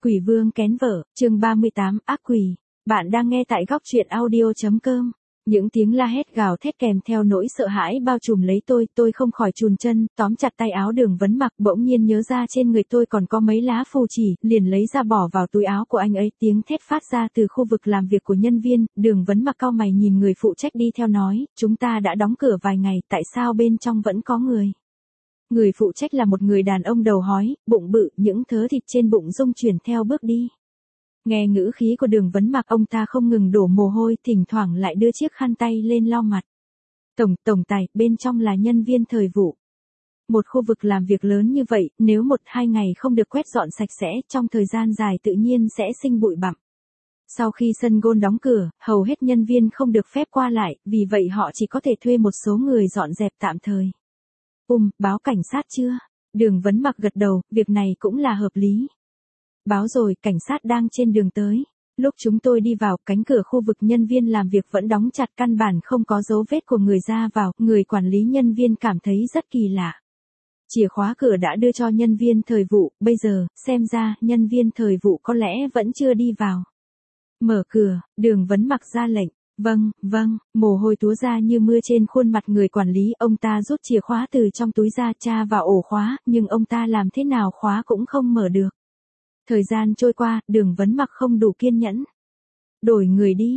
Quỷ vương kén vợ, chương 38, ác quỷ. Bạn đang nghe tại góc truyện audio.com. Những tiếng la hét gào thét kèm theo nỗi sợ hãi bao trùm lấy tôi không khỏi chùn chân, tóm chặt tay áo Đường Vấn Mặc, bỗng nhiên nhớ ra trên người tôi còn có mấy lá phù chỉ, liền lấy ra bỏ vào túi áo của anh ấy. Tiếng thét phát ra từ khu vực làm việc của nhân viên. Đường Vấn Mặc cau mày nhìn người phụ trách đi theo nói, chúng ta đã đóng cửa vài ngày, tại sao bên trong vẫn có người? Người phụ trách là một người đàn ông đầu hói, bụng bự, những thớ thịt trên bụng rung chuyển theo bước đi. Nghe ngữ khí của Đường Vấn Mặc, ông ta không ngừng đổ mồ hôi, thỉnh thoảng lại đưa chiếc khăn tay lên lau mặt. Tổng tài, bên trong là nhân viên thời vụ. Một khu vực làm việc lớn như vậy, nếu 1-2 ngày không được quét dọn sạch sẽ, trong thời gian dài tự nhiên sẽ sinh bụi bặm. Sau khi sân golf đóng cửa, hầu hết nhân viên không được phép qua lại, vì vậy họ chỉ có thể thuê một số người dọn dẹp tạm thời. Báo cảnh sát chưa? Đường Vấn Mặc gật đầu, việc này cũng là hợp lý. Báo rồi, cảnh sát đang trên đường tới. Lúc chúng tôi đi vào, cánh cửa khu vực nhân viên làm việc vẫn đóng chặt, căn bản không có dấu vết của người ra vào. Người quản lý nhân viên cảm thấy rất kỳ lạ. Chìa khóa cửa đã đưa cho nhân viên thời vụ, bây giờ, xem ra, nhân viên thời vụ có lẽ vẫn chưa đi vào. Mở cửa, Đường Vấn Mặc ra lệnh. Vâng, mồ hôi túa ra như mưa trên khuôn mặt người quản lý. Ông ta rút chìa khóa từ trong túi ra, tra vào ổ khóa, nhưng ông ta làm thế nào khóa cũng không mở được. Thời gian trôi qua, Đường Vấn Mặc không đủ kiên nhẫn. Đổi người đi,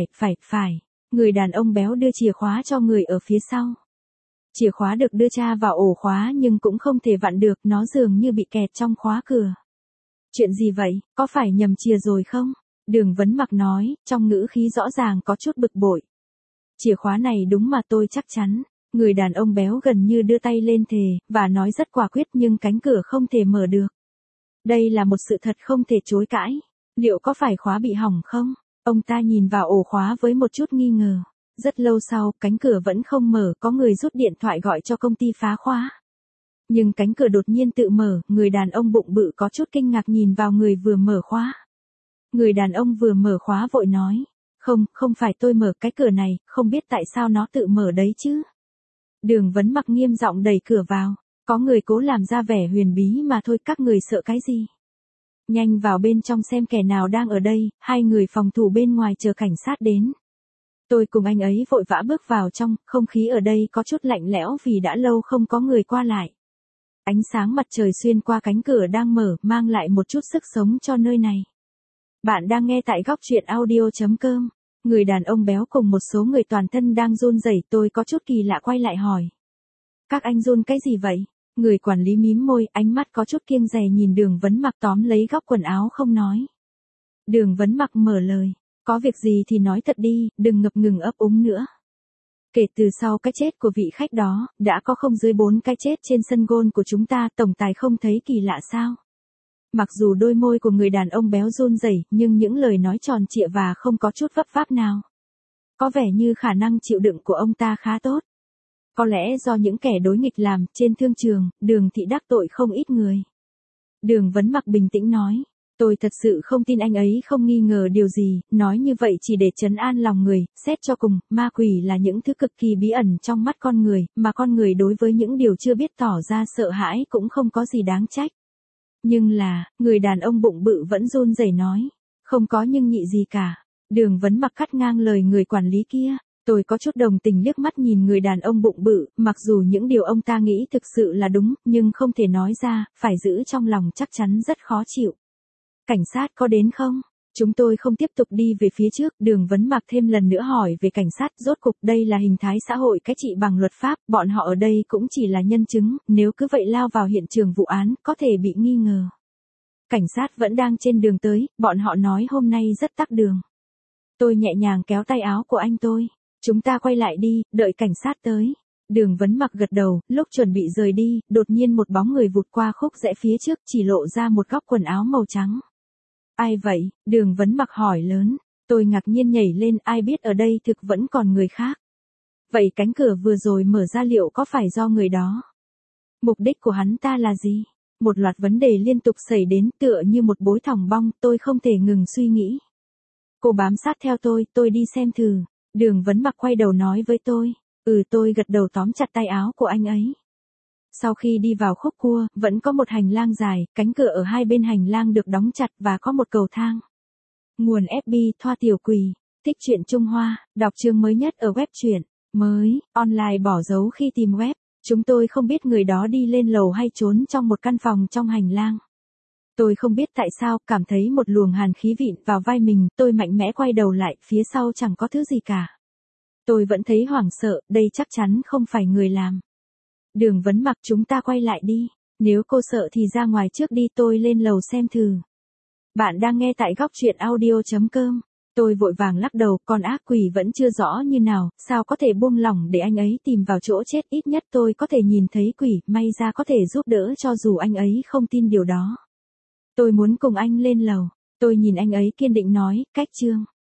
phải. Người đàn ông béo đưa chìa khóa cho người ở phía sau. Chìa khóa được đưa tra vào ổ khóa nhưng cũng không thể vặn được, nó dường như bị kẹt trong khóa cửa. Chuyện gì vậy, có phải nhầm chìa rồi không? Đường Vấn Mặc nói, trong ngữ khí rõ ràng có chút bực bội. Chìa khóa này đúng mà tôi chắc chắn. Người đàn ông béo gần như đưa tay lên thề, và nói rất quả quyết, nhưng cánh cửa không thể mở được. Đây là một sự thật không thể chối cãi. Liệu có phải khóa bị hỏng không? Ông ta nhìn vào ổ khóa với một chút nghi ngờ. Rất lâu sau, cánh cửa vẫn không mở, có người rút điện thoại gọi cho công ty phá khóa. Nhưng cánh cửa đột nhiên tự mở, người đàn ông bụng bự có chút kinh ngạc nhìn vào người vừa mở khóa. Người đàn ông vừa mở khóa vội nói, không phải tôi mở cái cửa này, không biết tại sao nó tự mở đấy chứ. Đường Vấn Mặc nghiêm giọng đẩy cửa vào, có người cố làm ra vẻ huyền bí mà thôi, các người sợ cái gì? Nhanh vào bên trong xem kẻ nào đang ở đây. Hai người phòng thủ bên ngoài chờ cảnh sát đến. Tôi cùng anh ấy vội vã bước vào trong, không khí ở đây có chút lạnh lẽo vì đã lâu không có người qua lại. Ánh sáng mặt trời xuyên qua cánh cửa đang mở, mang lại một chút sức sống cho nơi này. Bạn đang nghe tại góc truyện audio.com. Người đàn ông béo cùng một số người toàn thân đang run rẩy, tôi có chút kỳ lạ quay lại hỏi. Các anh run cái gì vậy? Người quản lý mím môi, ánh mắt có chút kiêng dè nhìn Đường Vấn Mặc, tóm lấy góc quần áo không nói. Đường Vấn Mặc mở lời, có việc gì thì nói thật đi, đừng ngập ngừng ấp úng nữa. Kể từ sau cái chết của vị khách đó, đã có không dưới 4 cái chết trên sân golf của chúng ta, tổng tài không thấy kỳ lạ sao? Mặc dù đôi môi của người đàn ông béo run rẩy, nhưng những lời nói tròn trịa và không có chút vấp váp nào. Có vẻ như khả năng chịu đựng của ông ta khá tốt. Có lẽ do những kẻ đối nghịch làm, trên thương trường, Đường thị đắc tội không ít người. Đường Vấn Mặc bình tĩnh nói, tôi thật sự không tin anh ấy không nghi ngờ điều gì, nói như vậy chỉ để trấn an lòng người. Xét cho cùng, ma quỷ là những thứ cực kỳ bí ẩn trong mắt con người, mà con người đối với những điều chưa biết tỏ ra sợ hãi cũng không có gì đáng trách. Nhưng là, người đàn ông bụng bự vẫn run rẩy nói, không có nhưng nhị gì cả. Đường Vấn Mặc cắt ngang lời người quản lý kia. Tôi có chút đồng tình liếc mắt nhìn người đàn ông bụng bự, mặc dù những điều ông ta nghĩ thực sự là đúng, nhưng không thể nói ra, phải giữ trong lòng chắc chắn rất khó chịu. Cảnh sát có đến không? Chúng tôi không tiếp tục đi về phía trước. Đường Vấn Mặc thêm lần nữa hỏi về cảnh sát. Rốt cục đây là hình thái xã hội cai trị bằng luật pháp, bọn họ ở đây cũng chỉ là nhân chứng, nếu cứ vậy lao vào hiện trường vụ án, có thể bị nghi ngờ. Cảnh sát vẫn đang trên đường tới, bọn họ nói hôm nay rất tắc đường. Tôi nhẹ nhàng kéo tay áo của anh tôi. Chúng ta quay lại đi, đợi cảnh sát tới. Đường Vấn Mặc gật đầu, lúc chuẩn bị rời đi, đột nhiên một bóng người vụt qua khúc rẽ phía trước, chỉ lộ ra một góc quần áo màu trắng. Ai vậy? Đường Vấn Mặc hỏi lớn. Tôi ngạc nhiên nhảy lên, ai biết ở đây thực vẫn còn người khác. Vậy cánh cửa vừa rồi mở ra liệu có phải do người đó? Mục đích của hắn ta là gì? Một loạt vấn đề liên tục xảy đến, tựa như một bối thòng bong, tôi không thể ngừng suy nghĩ. Cô bám sát theo tôi đi xem thử. Đường Vấn Mặc quay đầu nói với tôi. Tôi gật đầu tóm chặt tay áo của anh ấy. Sau khi đi vào khúc cua, vẫn có một hành lang dài, cánh cửa ở hai bên hành lang được đóng chặt và có một cầu thang. Nguồn FB Thoa Tiểu Quỳ, thích truyện Trung Hoa, đọc chương mới nhất ở web truyện mới, online bỏ dấu khi tìm web. Chúng tôi không biết người đó đi lên lầu hay trốn trong một căn phòng trong hành lang. Tôi không biết tại sao, cảm thấy một luồng hàn khí vịn vào vai mình, tôi mạnh mẽ quay đầu lại, phía sau chẳng có thứ gì cả. Tôi vẫn thấy hoảng sợ, đây chắc chắn không phải người làm. Đường Vấn Mặc, chúng ta quay lại đi. Nếu cô sợ thì ra ngoài trước đi, tôi lên lầu xem thử. Bạn đang nghe tại góc truyện audio.com. Tôi vội vàng lắc đầu, con ác quỷ vẫn chưa rõ như nào, sao có thể buông lỏng để anh ấy tìm vào chỗ chết, ít nhất tôi có thể nhìn thấy quỷ, may ra có thể giúp đỡ cho dù anh ấy không tin điều đó. Tôi muốn cùng anh lên lầu. Tôi nhìn anh ấy kiên định nói, cách Trương.